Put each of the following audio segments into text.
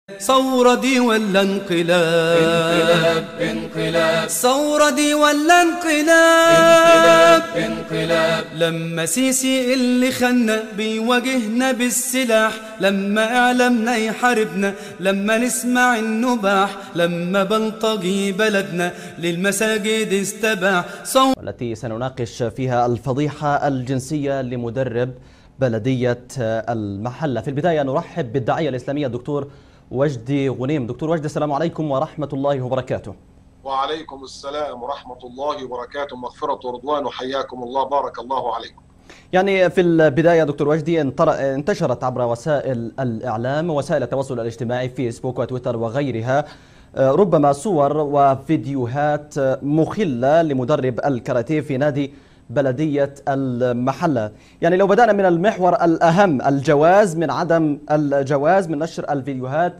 ثورة دي ولا انقلاب؟ انقلاب ثورة دي ولا انقلاب؟ انقلاب لما سيسي اللي خلنا بيواجهنا بالسلاح، لما اعلامنا يحاربنا، لما نسمع النباح، لما بلطجي بلدنا للمساجد استباح. والتي سنناقش فيها الفضيحة الجنسية لمدرب بلدية المحلة. في البداية نرحب بالداعية الإسلامية الدكتور وجدي غنيم. دكتور وجدي، السلام عليكم ورحمة الله وبركاته. وعليكم السلام ورحمة الله وبركاته، مغفرة ورضوان، وحياكم الله، بارك الله عليكم. يعني في البداية دكتور وجدي، انتشرت عبر وسائل الإعلام ووسائل التواصل الاجتماعي فيسبوك وتويتر وغيرها ربما صور وفيديوهات مخلة لمدرب الكاراتيه في نادي بلدية المحلة. يعني لو بدأنا من المحور الأهم، الجواز من عدم الجواز من نشر الفيديوهات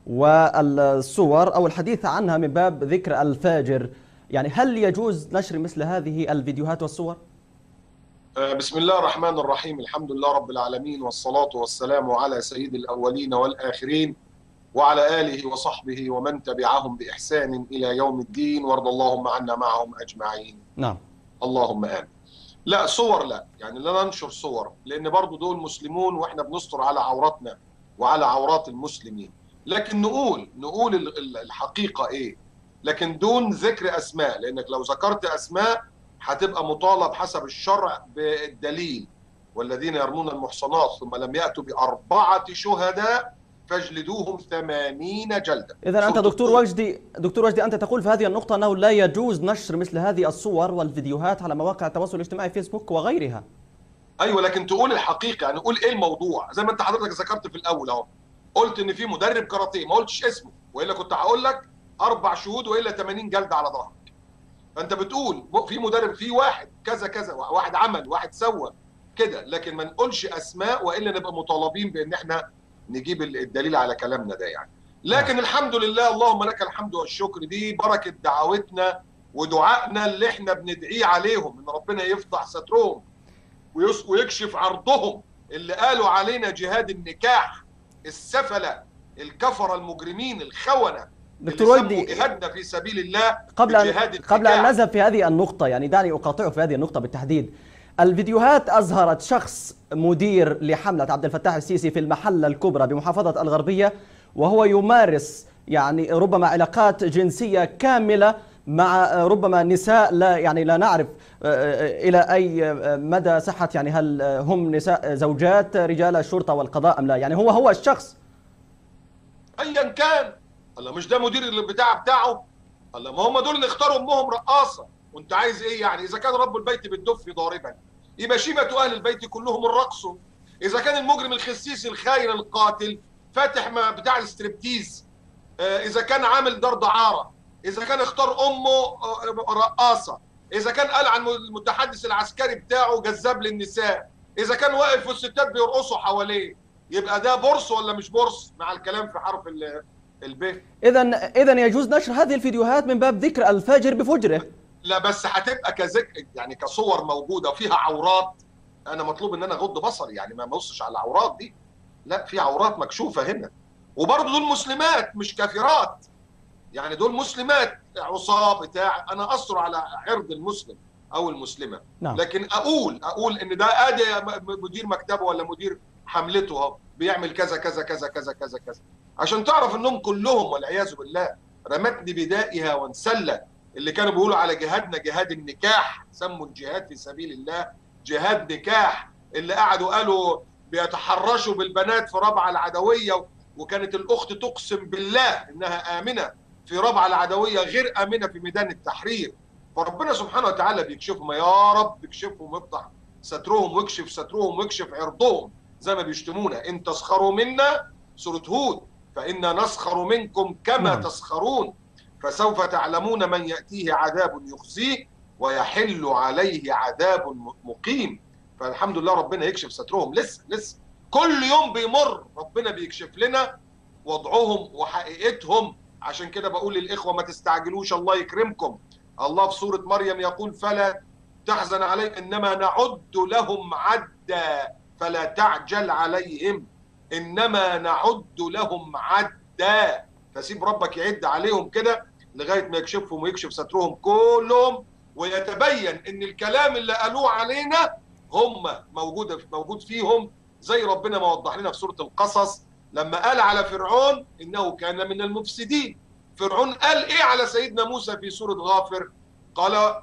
والصور أو الحديث عنها من باب ذكر الفاجر، يعني هل يجوز نشر مثل هذه الفيديوهات والصور؟ بسم الله الرحمن الرحيم، الحمد لله رب العالمين، والصلاة والسلام على سيد الأولين والآخرين وعلى آله وصحبه ومن تبعهم بإحسان إلى يوم الدين، وارض اللهم عنا معهم أجمعين. نعم اللهم آمين. لا صور، لا يعني لا ننشر صور، لأن برضو دول مسلمون وإحنا بنستر على عوراتنا وعلى عورات المسلمين، لكن نقول الحقيقة إيه، لكن دون ذكر أسماء، لأنك لو ذكرت أسماء هتبقى مطالب حسب الشرع بالدليل. والذين يرمون المحصنات ثم لم يأتوا ب4 شهداء فاجلدوهم 80 جلدة. إذا أنت دكتور وجدي أنت تقول في هذه النقطة أنه لا يجوز نشر مثل هذه الصور والفيديوهات على مواقع التواصل الاجتماعي فيسبوك وغيرها. أيوة، لكن تقول الحقيقة، يعني قول إيه الموضوع، زي ما أنت حضرتك ذكرت في الأول أهو، قلت إن في مدرب كاراتيه، ما قلتش اسمه، وإلا كنت هقول لك 4 شهود وإلا 80 جلدة على ظهرك. فأنت بتقول في مدرب، في واحد كذا كذا، واحد عمل، واحد سوى كده، لكن ما نقولش أسماء وإلا نبقى مطالبين بإن إحنا نجيب الدليل على كلامنا ده يعني. لكن الحمد لله، اللهم لك الحمد والشكر، دي بركة دعوتنا ودعائنا اللي احنا بندعيه عليهم، ان ربنا يفضح سترهم ويكشف عرضهم، اللي قالوا علينا جهاد النكاح، السفلة الكفرة المجرمين الخونة دكتور وجدي، جهادنا في سبيل الله قبل أن نذهب في هذه النقطة، يعني دعني أقاطعك في هذه النقطة بالتحديد. الفيديوهات أظهرت شخص مدير لحملة عبد الفتاح السيسي في المحلة الكبرى بمحافظة الغربية، وهو يمارس يعني ربما علاقات جنسية كاملة مع ربما نساء لا نعرف إلى أي مدى صحة، يعني هل هم نساء زوجات رجال الشرطة والقضاء أم لا، يعني هو الشخص أيا كان. الله، مش ده مدير بتاعه؟ الله، ما هم دول اللي اختاروا أمهم رقاصة، وانت عايز ايه يعني؟ اذا كان رب البيت بالدف ضاربا يبقى شيمة اهل البيت كلهم الرقص. اذا كان المجرم الخسيس الخاين القاتل فاتح بتاع الستريبتيز، اذا كان عامل دار دعارة، اذا كان اختار امه رقاصة، اذا كان قال عن المتحدث العسكري بتاعه جذاب للنساء، اذا كان واقف والستات بيرقصوا حواليه، يبقى ده بورس ولا مش بورس؟ مع الكلام في حرف الب. اذا يجوز نشر هذه الفيديوهات من باب ذكر الفاجر بفجره. لا بس هتبقى كذكر، يعني كصور موجوده فيها عورات، انا مطلوب ان انا اغض بصري، يعني ما ابصش على العورات دي، لا في عورات مكشوفه هنا. وبرضه دول مسلمات مش كافرات، يعني دول مسلمات عصاه بتاع، انا اثر على عرض المسلم او المسلمه. نعم. لكن اقول ان ده ادي مدير مكتبه ولا مدير حملته اهو بيعمل كذا كذا كذا كذا كذا كذا، عشان تعرف انهم كلهم والعياذ بالله رمتني بدائها وانسلت. اللي كانوا بيقولوا على جهادنا جهاد النكاح، سموا الجهاد في سبيل الله جهاد نكاح، اللي قعدوا قالوا بيتحرشوا بالبنات في رابعة العدوية، وكانت الأخت تقسم بالله إنها آمنة في رابعة العدوية غير آمنة في ميدان التحرير. فربنا سبحانه وتعالى بيكشفهم، يا رب يكشفهم ويفتح سترهم ويكشف سترهم ويكشف عرضهم، زي ما بيشتمونا إن تسخروا منا، سورة هود، فإنا نسخر منكم كما تسخرون، فسوف تعلمون من يأتيه عذاب يخزيه ويحل عليه عذاب مقيم. فالحمد لله ربنا يكشف سترهم، لسه كل يوم بيمر ربنا بيكشف لنا وضعهم وحقيقتهم. عشان كده بقول للإخوة ما تستعجلوش، الله يكرمكم. الله في سورة مريم يقول فلا تحزن عليهم إنما نعد لهم عدا، فلا تعجل عليهم إنما نعد لهم عدا. عدة. فسيب ربك يعد عليهم كده لغاية ما يكشفهم ويكشف سترهم كلهم، ويتبين ان الكلام اللي قالوه علينا هم موجود فيهم، زي ربنا ما وضح لنا في سورة القصص لما قال على فرعون انه كان من المفسدين. فرعون قال ايه على سيدنا موسى في سورة غافر؟ قال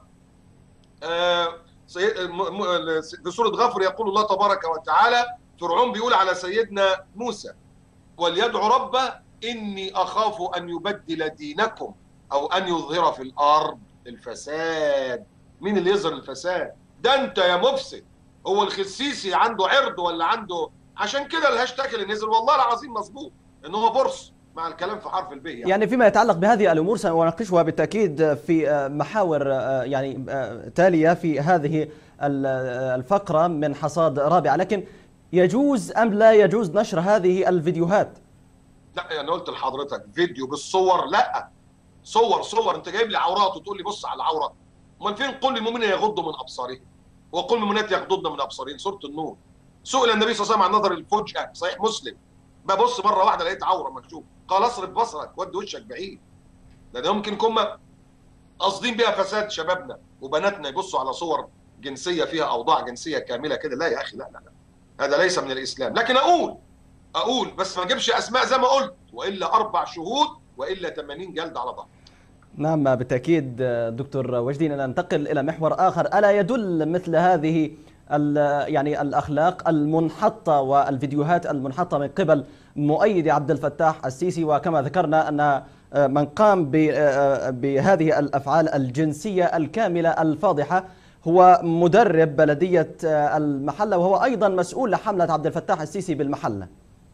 في سورة غافر يقول الله تبارك وتعالى، فرعون بيقول على سيدنا موسى وليدعو ربه إني أخاف أن يبدل دينكم أو أن يظهر في الأرض الفساد. مين اللي يظهر الفساد؟ ده أنت يا مفسد. هو الخسيسي عنده عرض ولا عنده؟ عشان كده الهاشتاج اللي نزل والله العظيم مظبوط إن هو بورس مع الكلام في حرف الب. يعني فيما يتعلق بهذه الأمور سنناقشها بالتأكيد في محاور يعني تالية في هذه الفقرة من حصاد رابعة، لكن يجوز أم لا يجوز نشر هذه الفيديوهات؟ لا انا قلت لحضرتك فيديو بالصور لا. صور انت جايب لي عورات وتقول لي بص على العورات. امال فين قل للمؤمنين يغضوا من ابصارهم وقل للمؤمنات يغضضن من ابصارهن؟ سوره النور. سئل النبي صلى الله عليه وسلم عن نظر الفجأة، صحيح مسلم، ببص مره واحده لقيت عوره مكشوفه، قال اصرف بصرك ودي وشك بعيد. ده ممكن يكون قاصدين بيها فساد شبابنا وبناتنا يبصوا على صور جنسيه فيها اوضاع جنسيه كامله كده. لا يا اخي، لا لا لا، هذا ليس من الاسلام. لكن اقول بس ما اجيبش اسماء زي ما قلت، والا 4 شهود والا 80 جلد على بعض. نعم بالتأكيد دكتور وجدي. ننتقل إلى محور آخر، ألا يدل مثل هذه يعني الأخلاق المنحطة والفيديوهات المنحطة من قبل مؤيدي عبد الفتاح السيسي، وكما ذكرنا أن من قام بهذه الأفعال الجنسية الكاملة الفاضحة هو مدرب بلدية المحلة، وهو أيضا مسؤول لحملة عبد الفتاح السيسي بالمحلة.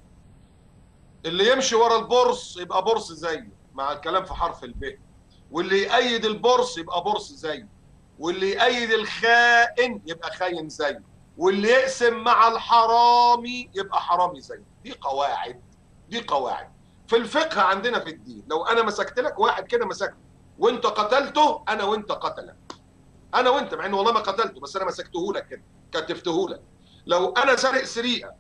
اللي يمشي ورا البورس يبقى بورس زيه مع الكلام في حرف الب، واللي يأيد البورس يبقى بورس زيه، واللي يأيد الخائن يبقى خاين زيه، واللي يقسم مع الحرامي يبقى حرامي زيه. دي قواعد في الفقه عندنا في الدين. لو انا مسكت لك واحد كده مسكته وانت قتلته، انا وانت قتلك، انا وانت، مع انه والله ما قتلته بس انا مسكته لك كده كتفته لك. لو انا سارق سرقه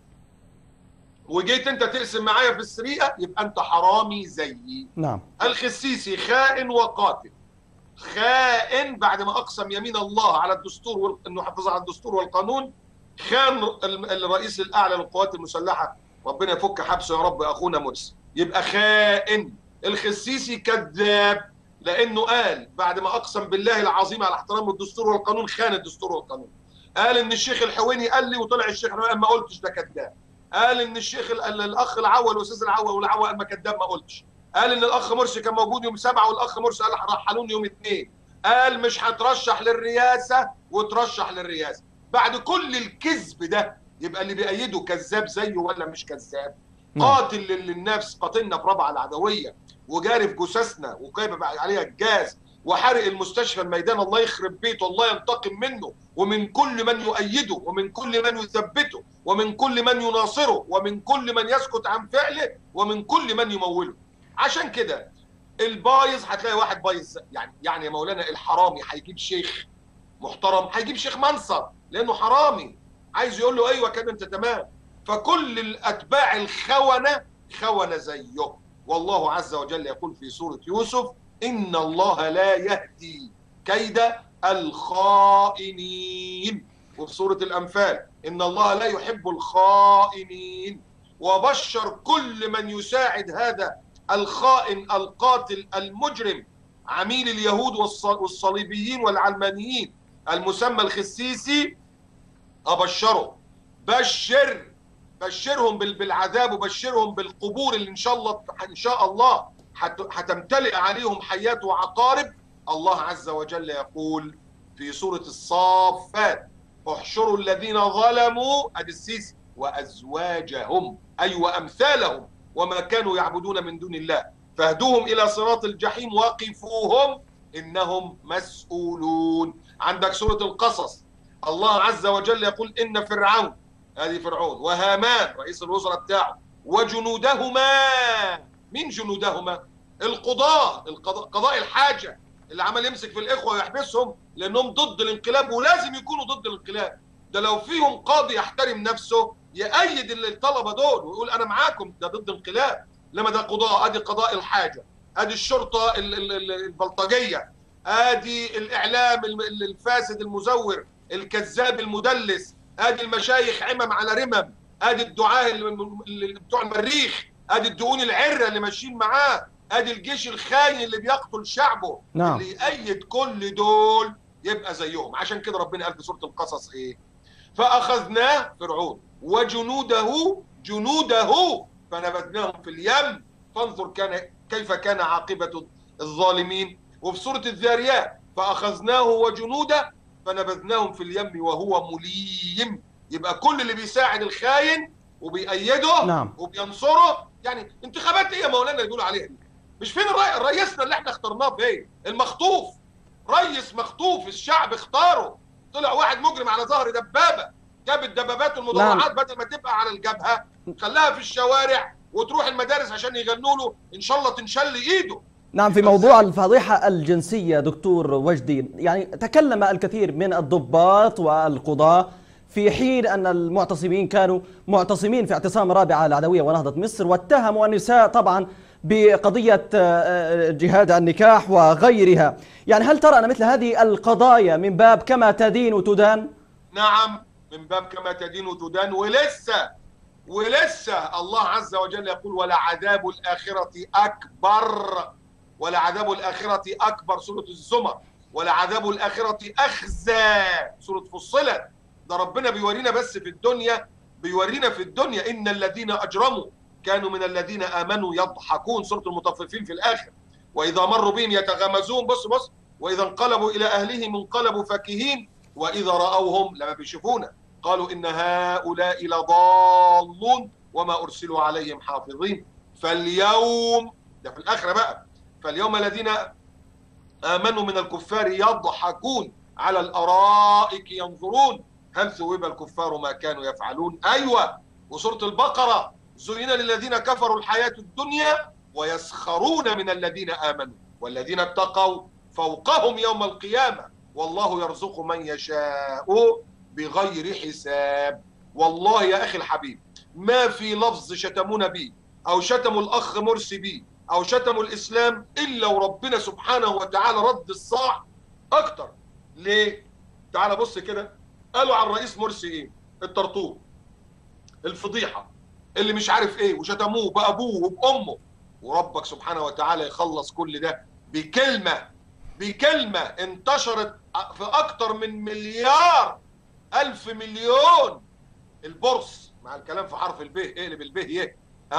وجيت انت تقسم معايا في السرقه يبقى انت حرامي زيي. نعم. الخسيسي خائن وقاتل. خائن بعد ما اقسم يمين الله على الدستور انه حافظ على الدستور والقانون، خان الرئيس الاعلى للقوات المسلحه، ربنا يفك حبسه يا رب اخونا مرسي، يبقى خائن. الخسيسي كذاب لانه قال بعد ما اقسم بالله العظيم على احترام الدستور والقانون خان الدستور والقانون. قال ان الشيخ الحويني قال لي وطلع الشيخ الحويني ما قلتش، ده كذاب. قال ان الشيخ الاخ العوى الاستاذ العوى والعوى قال ما كذاب ما قلتش. قال ان الاخ مرسي كان موجود يوم 7 والاخ مرسي قال رحلوني يوم 2. قال مش هترشح للرئاسه وترشح للرئاسه. بعد كل الكذب ده يبقى اللي بيأيده كذاب زيه ولا مش كذاب؟ قاتل للنفس، قاتلنا في رابعه العدويه وجاري في جثثنا وجايب عليها الجاز وحرق المستشفى الميدان، الله يخرب بيته، الله ينتقم منه ومن كل من يؤيده ومن كل من يثبته ومن كل من يناصره ومن كل من يسكت عن فعله ومن كل من يموله. عشان كده البايظ هتلاقي واحد بايظ. يعني يا مولانا الحرامي هيجيب شيخ محترم، هيجيب شيخ منصب لانه حرامي عايز يقول له ايوه كده انت تمام. فكل الاتباع خونه زيه. والله عز وجل يقول في سوره يوسف إن الله لا يهدي كيد الخائنين، وفي سورة الأنفال إن الله لا يحب الخائنين. وبشر كل من يساعد هذا الخائن القاتل المجرم عميل اليهود والصليبيين والعلمانيين المسمى الخسيسي، أبشره، بشرهم بالعذاب وبشرهم بالقبور اللي إن شاء الله هتمتلئ عليهم حيات وعقارب. الله عز وجل يقول في سورة الصافات احشروا الذين ظلموا ادي السيسي وازواجهم اي وامثالهم وما كانوا يعبدون من دون الله فاهدوهم الى صراط الجحيم وقفوهم انهم مسؤولون. عندك سورة القصص الله عز وجل يقول ان فرعون، هذه فرعون، وهامان رئيس الوزراء بتاعه، وجنودهما. مين جنودهما؟ قضاء الحاجة اللي عمل يمسك في الإخوة ويحبسهم لأنهم ضد الانقلاب ولازم يكونوا ضد الانقلاب. ده لو فيهم قاضي يحترم نفسه يأيد الطلبة دول ويقول أنا معاكم، ده ضد انقلاب. لما ده قضاء، ادي قضاء الحاجه، ادي الشرطه البلطجيه، ادي الاعلام الفاسد المزور الكذاب المدلس، ادي المشايخ عمم على رمم، ادي الدعاه بتوع المريخ، ادي الدقون العره اللي ماشيين معاه، ادي الجيش الخاين اللي بيقتل شعبه. نعم. اللي يأيد كل دول يبقى زيهم. عشان كده ربنا قال في سوره القصص ايه؟ فاخذناه فرعون جنوده فنبذناهم في اليم فانظر كيف كان عاقبه الظالمين. وفي سوره الذاريات فاخذناه وجنوده فنبذناهم في اليم وهو مليم. يبقى كل اللي بيساعد الخاين وبيأيده نعم. وبينصره. يعني انتخابات ايه يا مولانا اللي بيقولوا عليها دي؟ مش فين رئيسنا اللي احنا اخترناه فين؟ المخطوف، رئيس مخطوف الشعب اختاره، طلع واحد مجرم على ظهر دبابه، جاب الدبابات والمدرعات بدل ما تبقى على الجبهه خلاها في الشوارع وتروح المدارس عشان يغنوا له ان شاء الله تنشل ايده. نعم. في موضوع الفضيحة الجنسية دكتور وجدي، يعني تكلم الكثير من الضباط والقضاة في حين أن المعتصمين كانوا معتصمين في اعتصام رابعة العدوية ونهضة مصر، واتهموا النساء طبعا بقضية جهاد النكاح وغيرها. يعني هل ترى أن مثل هذه القضايا من باب كما تدين تدان؟ نعم، من باب كما تدين تدان. ولسه الله عز وجل يقول ولعذاب الآخرة أكبر، ولعذاب الآخرة أكبر سورة الزمر، ولعذاب الآخرة أخزى سورة فصلت. ده ربنا بيورينا بس في الدنيا، بيورينا في الدنيا إن الذين أجرموا كانوا من الذين آمنوا يضحكون سورة المطففين في الآخر. وإذا مروا بهم يتغامزون، بص وإذا انقلبوا إلى أهلهم انقلبوا فكهين وإذا رأوهم لما بيشوفونا قالوا إن هؤلاء لضالون وما أرسلوا عليهم حافظين. فاليوم ده في الآخرة بقى، فاليوم الذين آمنوا من الكفار يضحكون على الأرائك ينظرون هل ثوب الكفار ما كانوا يفعلون. أيوة. وسورة البقرة زين للذين كفروا الحياة الدنيا ويسخرون من الذين آمنوا والذين اتقوا فوقهم يوم القيامة والله يرزق من يشاء بغير حساب. والله يا أخي الحبيب ما في لفظ شتمونا به أو شتموا الأخ مرسي به أو شتموا الإسلام إلا وربنا سبحانه وتعالى رد الصاع أكتر. ليه؟ تعال بص كده، قالوا على الرئيس مرسي إيه؟ الطرطور، الفضيحة، اللي مش عارف إيه، وشتموه بأبوه وبأمه. وربك سبحانه وتعالى يخلص كل ده بكلمة انتشرت في أكتر من مليار ألف مليون. البورس مع الكلام في حرف الب، اقلب الب يه،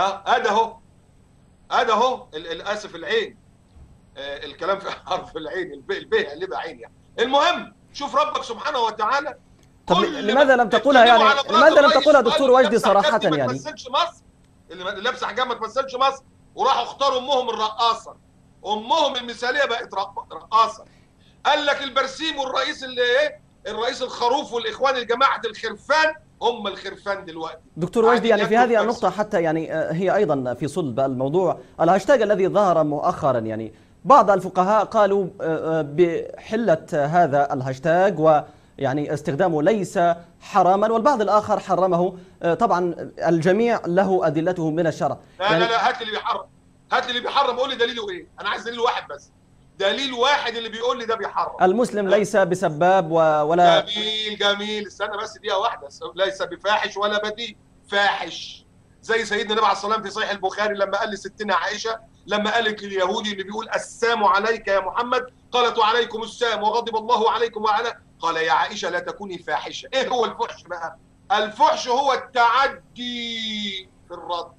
أده الآسف العين، الكلام في حرف العين، الب قلبها عين يعني. المهم شوف ربك سبحانه وتعالى. طب لماذا لم تقولها لماذا لم تقولها دكتور وجدي صراحة يعني؟ ما تمثلش مصر، اللي لابسه حجاب ما تمثلش مصر، وراحوا اختاروا امهم الرقاصه، امهم المثاليه بقت رقاصه. قال لك البرسيم والرئيس اللي ايه؟ الرئيس الخروف والاخوان الجماعه الخرفان هم الخرفان دلوقتي. دكتور وجدي يعني في هذه النقطة حتى يعني هي أيضا في صلب الموضوع الهاشتاج الذي ظهر مؤخرا، يعني بعض الفقهاء قالوا بحلة هذا الهاشتاج ويعني استخدامه ليس حراما، والبعض الآخر حرمه. طبعا الجميع له أدلته من الشرع. لا هات لي اللي بيحرم، هات لي اللي بيحرم، قول لي دليله ايه؟ أنا عايز دليل واحد بس، دليل واحد اللي بيقول لي ده بيحرم. المسلم ليس بسباب ولا جميل استنى بس دقيقة واحدة، ليس بفاحش ولا بديء، فاحش زي سيدنا النبي عليه الصلاة والسلام في صحيح البخاري لما قال لستنا عائشة، لما قالت لليهودي اللي بيقول السام عليك يا محمد، قالت وعليكم السام وغضب الله عليكم وعلى، قال يا عائشة لا تكوني فاحشة. ايه هو الفحش بقى؟ الفحش هو التعدي في الرد،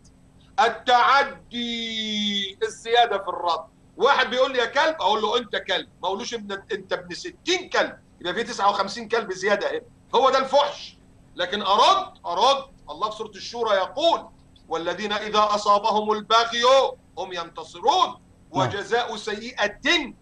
التعدي، الزيادة في الرد. واحد بيقول لي يا كلب، اقول له انت كلب، ما اقولوش انت ابن 60 كلب، يبقى في 59 كلب زياده اهي، هو ده الفحش. لكن ارد الله في سوره الشورى يقول والذين اذا اصابهم البغي هم ينتصرون وجزاء سيئه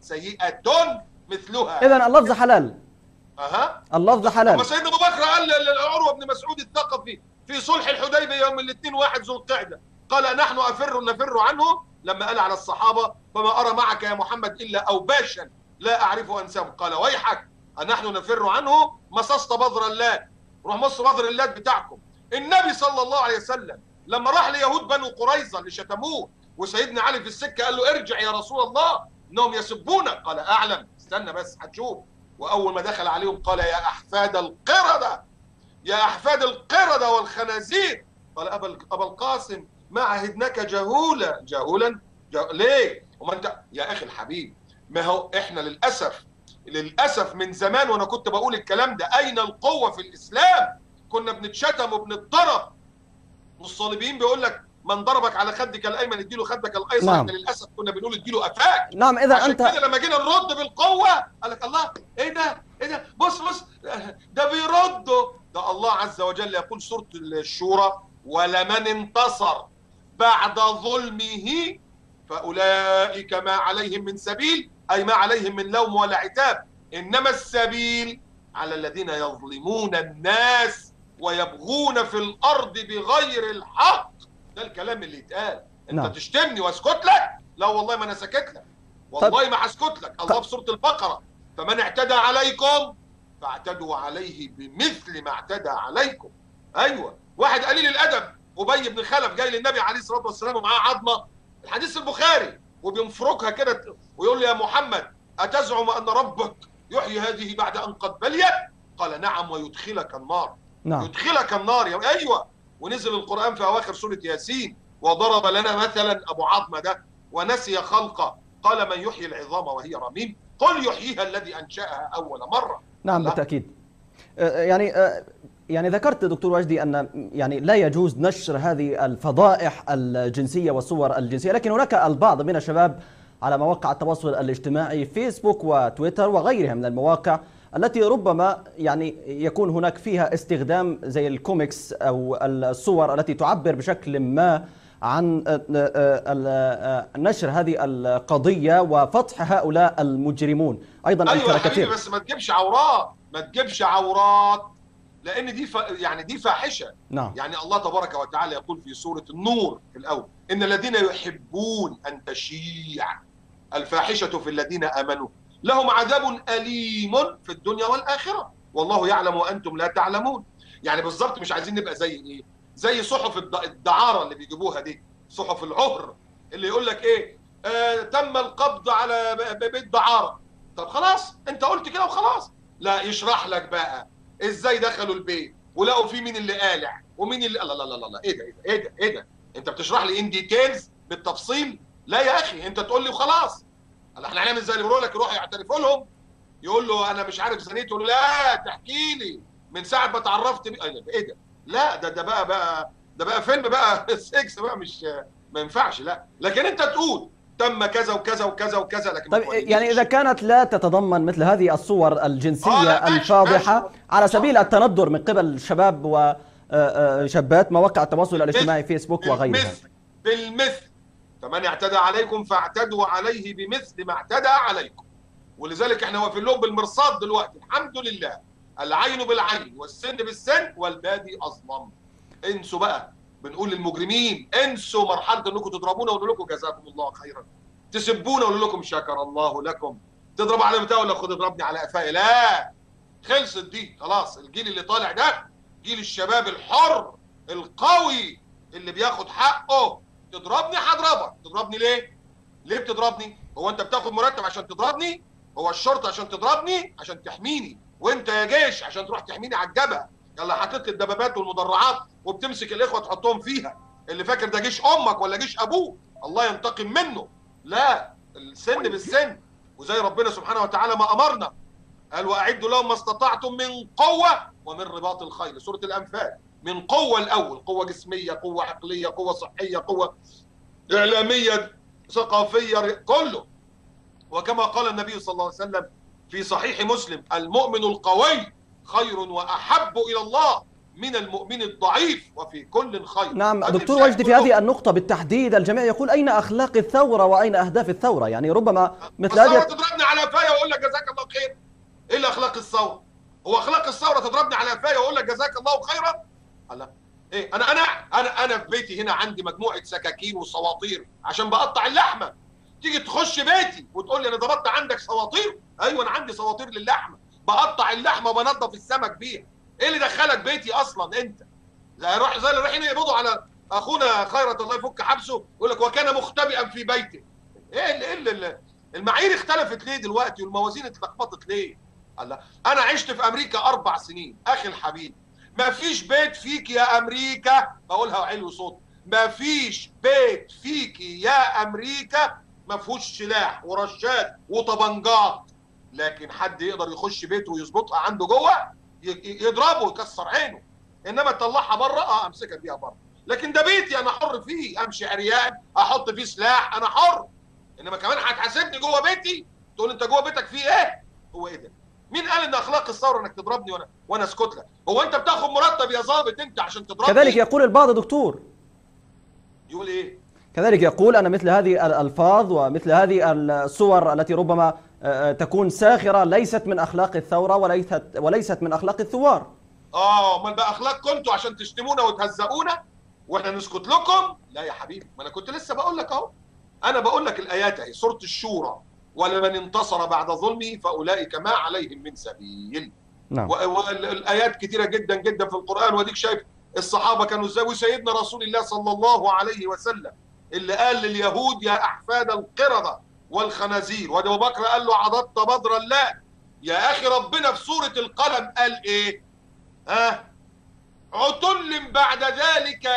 مثلها. اذا اللفظ حلال. اللفظ حلال. اما سيدنا ابو بكر قال لعروه بن مسعود الثقفي في صلح الحديبيه يوم الاثنين 1 ذو القعده، قال نحن نفر عنه، لما قال على الصحابة فما أرى معك يا محمد إلا أوباشا لا أعرف أنساه، قال ويحك أنحن نفر عنه مصصت بذر اللات، روح مص بذر اللات بتاعكم. النبي صلى الله عليه وسلم لما راح ليهود بنو قريظة اللي شتموه وسيدنا علي في السكه قال له ارجع يا رسول الله انهم يسبونك، قال اعلم، استنى بس هتشوف. واول ما دخل عليهم قال يا احفاد القرده، يا احفاد القرده والخنازير. قال ابا القاسم ما عهدناك جهولا. ليه؟ وما انت يا اخي الحبيب، ما هو احنا للاسف من زمان وانا كنت بقول الكلام ده، اين القوه في الاسلام؟ كنا بنتشتم وبنتضرب، والصليبيين بيقول لك من ضربك على خدك الايمن اديله خدك الايسر. نعم. احنا للاسف كنا بنقول اديله قفاك. نعم. اذا عشان انت كده لما جينا نرد بالقوه قال لك الله ايه ده؟ ايه ده؟ بص ده بيردوا. ده الله عز وجل يقول سوره الشورى ولمن انتصر بعد ظلمه فاولئك ما عليهم من سبيل، اي ما عليهم من لوم ولا عتاب، انما السبيل على الذين يظلمون الناس ويبغون في الارض بغير الحق. ده الكلام اللي اتقال. انت نعم. تشتمني واسكت لك؟ لا والله ما انا ساكت لك، والله ما هسكت لك. الله في سوره البقره فمن اعتدى عليكم فاعتدوا عليه بمثل ما اعتدى عليكم. ايوه، واحد قليل الادب ابي بن خلف جاي للنبي عليه الصلاه والسلام ومعاه عظمه، الحديث البخاري، وبينفركها كده ويقول له يا محمد اتزعم ان ربك يحيي هذه بعد ان قد بليت؟ قال نعم ويدخلك النار. نعم. يدخلك النار ايوه. ونزل القرآن في أواخر سورة ياسين وضرب لنا مثلا أبو عظمة ده ونسي خلقه قال من يحيي العظام وهي رميم قل يحييها الذي أنشأها أول مرة. نعم بالتأكيد. يعني ذكرت دكتور وجدي أن يعني لا يجوز نشر هذه الفضائح الجنسية والصور الجنسية، لكن هناك البعض من الشباب على مواقع التواصل الاجتماعي فيسبوك وتويتر وغيرها من المواقع التي ربما يعني يكون هناك فيها استخدام زي الكوميكس أو الصور التي تعبر بشكل ما عن نشر هذه القضية وفتح هؤلاء المجرمون. أيضا أيوة يا كثير. حبيبي، بس ما تجيبش عورات لأن دي فاحشة. نعم. يعني الله تبارك وتعالى يقول في سورة النور في الأول إن الذين يحبون أن تشيع الفاحشة في الذين آمنوا لهم عذاب أليم في الدنيا والآخرة والله يعلم وأنتم لا تعلمون. يعني بالظبط مش عايزين نبقى زي إيه؟ زي صحف الدعارة اللي بيجيبوها دي، صحف العهر اللي يقول لك إيه؟ تم القبض على بيت دعارة. طب خلاص أنت قلت كده وخلاص. لا، يشرح لك بقى إزاي دخلوا البيت ولقوا فيه مين اللي قالع ومين اللي لا إيه ده؟ أنت بتشرح لي إن ديتيلز بالتفصيل؟ لا يا أخي، أنت تقول لي وخلاص. احنا هنعمل زي اللي بيقولوا لك يروح يعترفوا لهم، يقول له انا مش عارف زنيت، يقول له لا تحكي لي من ساعه ما اتعرفت بيه. ايه ده؟ لا ده بقى فيلم بقى 6 بقى، مش ما ينفعش. لا، لكن انت تقول تم كذا وكذا وكذا وكذا. لكن طيب يعني اذا كانت لا تتضمن مثل هذه الصور الجنسيه الفاضحه على سبيل التندر من قبل شباب وشابات مواقع التواصل الاجتماعي فيسبوك وغيرها بالمثل فمن اعتدى عليكم فاعتدوا عليه بمثل ما اعتدى عليكم. ولذلك احنا واقفين لهم بالمرصاد دلوقتي الحمد لله، العين بالعين والسن بالسن والبادي اظلم. انسوا بقى، بنقول للمجرمين انسوا مرحله انكم تضربونا ونقول لكم جزاكم الله خيرا، تسبونا ونقول لكم شكر الله لكم، تضربوا على بتاع ولا خد اضربني على قفايا. لا، خلصت دي خلاص. الجيل اللي طالع ده جيل الشباب الحر القوي اللي بياخد حقه. تضربني هضربك. تضربني ليه؟ ليه بتضربني؟ هو انت بتاخد مرتب عشان تضربني؟ هو الشرطه عشان تضربني؟ عشان تحميني. وانت يا جيش عشان تروح تحميني على الجبهه. يلا حاطط لي الدبابات والمدرعات وبتمسك الاخوه تحطهم فيها. اللي فاكر ده جيش امك ولا جيش ابوك الله ينتقم منه. لا، السن بالسن. وزي ربنا سبحانه وتعالى ما امرنا قال واعدوا لهم ما استطعتم من قوه ومن رباط الخيل، سوره الانفال. من قوة الأول، قوة جسمية، قوة عقلية، قوة صحية، قوة إعلامية، ثقافية، كله. وكما قال النبي صلى الله عليه وسلم في صحيح مسلم المؤمن القوي خير وأحب إلى الله من المؤمن الضعيف وفي كل خير. نعم دكتور وجدي، في هذه النقطة بالتحديد الجميع يقول أين أخلاق الثورة وأين أهداف الثورة؟ يعني ربما مثل هذه تضربني على قفايا وأقول لك جزاك الله خير. إيه اللي أخلاق الثورة؟ هو أخلاق الثورة تضربني على قفايا وأقول لك جزاك الله خيرا؟ الله ايه؟ انا في بيتي هنا عندي مجموعه سكاكين وسواطير عشان بقطع اللحمه. تيجي تخش بيتي وتقول لي انا ضربت عندك سواطير؟ ايوه انا عندي سواطير للحمه، بقطع اللحمه وبنضف السمك بيها. ايه اللي دخلك بيتي اصلا انت؟ زي اللي رايحين يقبضوا اخونا خيرت الله يفك حبسه يقول لك وكان مختبئا في بيته. المعايير اختلفت ليه دلوقتي والموازين اتلخبطت ليه؟ الله، انا عشت في امريكا 4 سنين اخي الحبيب، ما فيش بيت فيك يا امريكا، بقولها وعلو صوت، ما فيش بيت فيك يا امريكا ما فيهوش سلاح ورشات وطبنجات، لكن حد يقدر يخش بيته ويظبطها عنده جوه يضربه ويكسر عينه، انما تطلعها بره امسكك بيها بره، لكن ده بيتي انا حر فيه، امشي عريان احط فيه سلاح انا حر، انما كمان هتحاسبني جوه بيتي تقول انت جوه بيتك فيه ايه؟ هو ايه ده؟ مين قال ان اخلاق الثوره انك تضربني وانا اسكت لك؟ هو انت بتاخد مرتب يا ظابط انت عشان تضربني؟ كذلك يقول البعض دكتور. يقول ايه؟ كذلك يقول أن مثل هذه الألفاظ ومثل هذه الصور التي ربما تكون ساخرة ليست من أخلاق الثورة وليست من أخلاق الثوار. امال بقى اخلاقكم انتوا عشان تشتمونا وتهزقونا واحنا نسكت لكم؟ لا يا حبيبي، ما انا كنت لسه بقول لك اهو، انا بقول لك الايات اهي، سوره الشورى، ولمن انتصر بعد ظلمه فاولئك ما عليهم من سبيل. نعم. والايات كثيره جدا جدا في القران، واديك شايف الصحابه كانوا ازاي، وسيدنا رسول الله صلى الله عليه وسلم اللي قال لليهود يا احفاد القرده والخنازير، وابو بكر قال له عضدت بدر الله. يا اخي ربنا في سوره القلم قال ايه؟ عتل بعد ذلك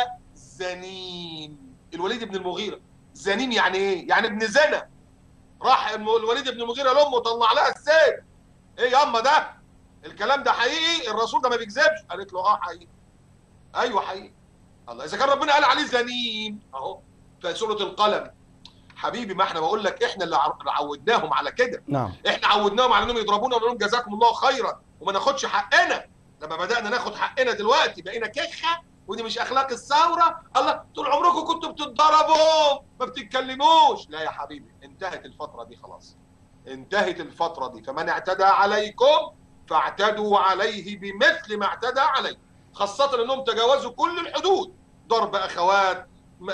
زنيم. الوليد بن المغيرة زنيم يعني ايه؟ يعني ابن زنا. راح الوليد بن المغيرة لامه طلع لها السيف. ايه ياما ده؟ الكلام ده حقيقي؟ الرسول ده ما بيكذبش؟ قالت له حقيقي. ايوه حقيقي. الله، اذا كان ربنا قال عليه زنيم اهو في سورة القلم. حبيبي ما احنا بقول لك احنا اللي عودناهم على كده. نعم. احنا عودناهم على انهم يضربونا ونقول لهم جزاكم الله خيرا وما ناخدش حقنا. لما بدأنا ناخد حقنا دلوقتي بقينا كخة، ودي مش اخلاق الثورة. الله، طول عمركم كنتوا بتتضربوا ما بتتكلموش. لا يا حبيبي، انتهت الفترة دي خلاص، انتهت الفترة دي. فمن اعتدى عليكم فاعتدوا عليه بمثل ما اعتدى عليه، خاصة انهم تجاوزوا كل الحدود، ضرب اخوات،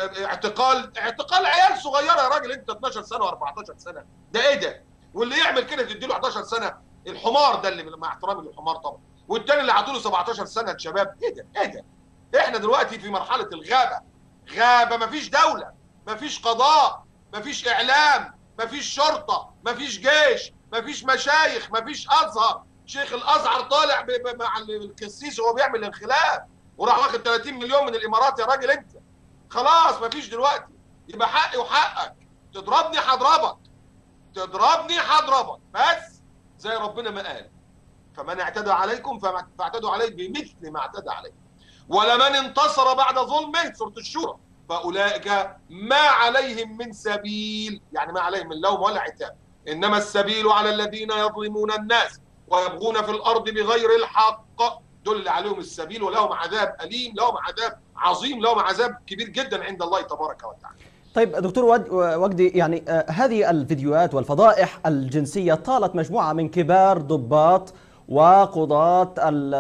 اعتقال عيال صغيرة. يا راجل انت 12 سنة و14 سنة، ده ايه ده؟ واللي يعمل كده تديله 11 سنة. الحمار ده اللي مع احترامي للحمار طبعا، والتاني اللي عطوله 17 سنه شباب. ايه ده؟ ايه ده؟ احنا دلوقتي في مرحله الغابه، غابه، مفيش دوله، مفيش قضاء، مفيش اعلام، مفيش شرطه، مفيش جيش، مفيش مشايخ، مفيش ازهر. شيخ الازهر طالع مع القسيس وهو بيعمل انخلاف وراح واخد 30 مليون من الامارات. يا راجل انت خلاص مفيش دلوقتي. يبقى حقي وحقك، تضربني هضربك، تضربني هضربك، بس زي ربنا ما قال فمن اعتدى عليكم فاعتدوا عليه بمثل ما اعتدى عليه، ولمن انتصر بعد ظلمه سورة الشورى فأولئك ما عليهم من سبيل، يعني ما عليهم من لوم ولا عتاب، إنما السبيل على الذين يظلمون الناس ويبغون في الأرض بغير الحق، دول اللي عليهم السبيل ولهم عذاب أليم، لهم عذاب عظيم، لهم عذاب كبير جدا عند الله تبارك وتعالى. طيب دكتور وجدي، يعني هذه الفيديوهات والفضائح الجنسية طالت مجموعة من كبار ضباط وقضاة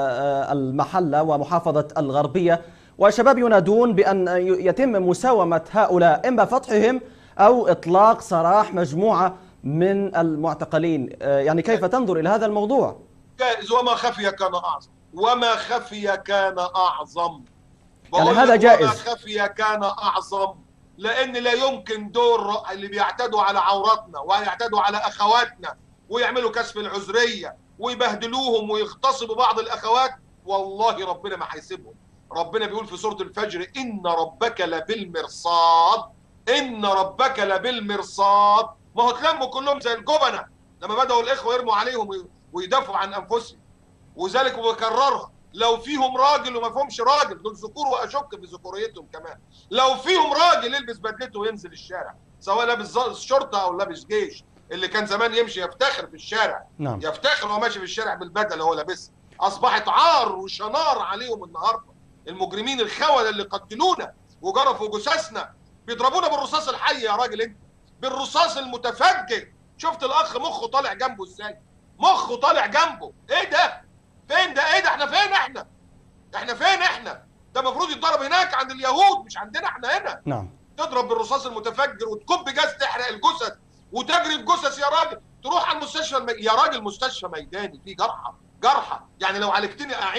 المحلة ومحافظة الغربية، وشباب ينادون بأن يتم مساومة هؤلاء، إما فتحهم أو إطلاق سراح مجموعة من المعتقلين. يعني كيف تنظر إلى هذا الموضوع؟ جائز، وما خفي كان أعظم، وما خفي كان أعظم. يعني هذا جائز. وما خفي كان أعظم، لأن لا يمكن دور اللي بيعتدوا على عوراتنا ويعتدوا على أخواتنا ويعملوا كشف العذرية ويبهدلوهم ويغتصبوا بعض الأخوات، والله ربنا ما هيسيبهم. ربنا بيقول في سورة الفجر إن ربك لبالمرصاد، إن ربك لبالمرصاد. ما هو تلموا كلهم زي الجبنة لما بدأوا الإخوة يرموا عليهم ويدافعوا عن أنفسهم، وذلك بكررها، لو فيهم راجل وما فيهمش راجل، دول ذكور وأشك في ذكوريتهم كمان، لو فيهم راجل يلبس بدلته وينزل الشارع، سواء لابس شرطة أو لابس جيش. اللي كان زمان يمشي يفتخر في الشارع، نعم. يفتخر وهو ماشي في الشارع بالبدله اللي هو لابسها، اصبحت عار وشنار عليهم النهارده. المجرمين الخونه اللي قتلونا وجرفوا جثثنا بيضربونا بالرصاص الحي يا راجل انت، بالرصاص المتفجر. شفت الاخ مخه طالع جنبه ازاي؟ مخه طالع جنبه. ايه ده؟ فين ده؟ ايه ده؟ احنا فين؟ احنا فين؟ احنا ده المفروض يتضرب هناك عند اليهود مش عندنا احنا هنا. نعم. تضرب بالرصاص المتفجر وتكب جاز تحرق الجثث وتجري الجثث يا راجل، تروح على المستشفى يا راجل مستشفى ميداني فيه جرحى، يعني لو عالجتني اعيش،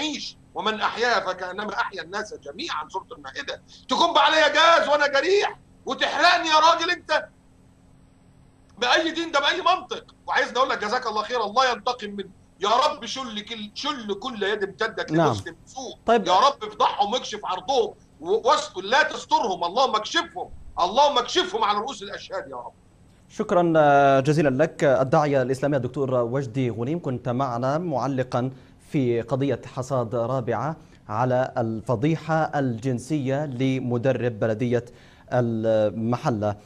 ومن احياها فكانما احيا الناس جميعا، سوره المائده. تكب عليا جاز وانا جريح وتحرقني يا راجل انت؟ باي دين ده؟ باي منطق؟ وعايزني اقول لك جزاك الله خير، الله ينتقم من، يا رب شل كل يد امتدت لمسلم سوء. طيب. يا رب افضحهم واكشف عرضهم واستر، لا تسترهم، اللهم اكشفهم، اللهم اكشفهم على رؤوس الاشهاد يا رب. شكرا جزيلا لك الداعية الإسلامي الدكتور وجدي غنيم، كنت معنا معلقا في قضية حصاد رابعة على الفضيحة الجنسية لمدرب بلدية المحلة.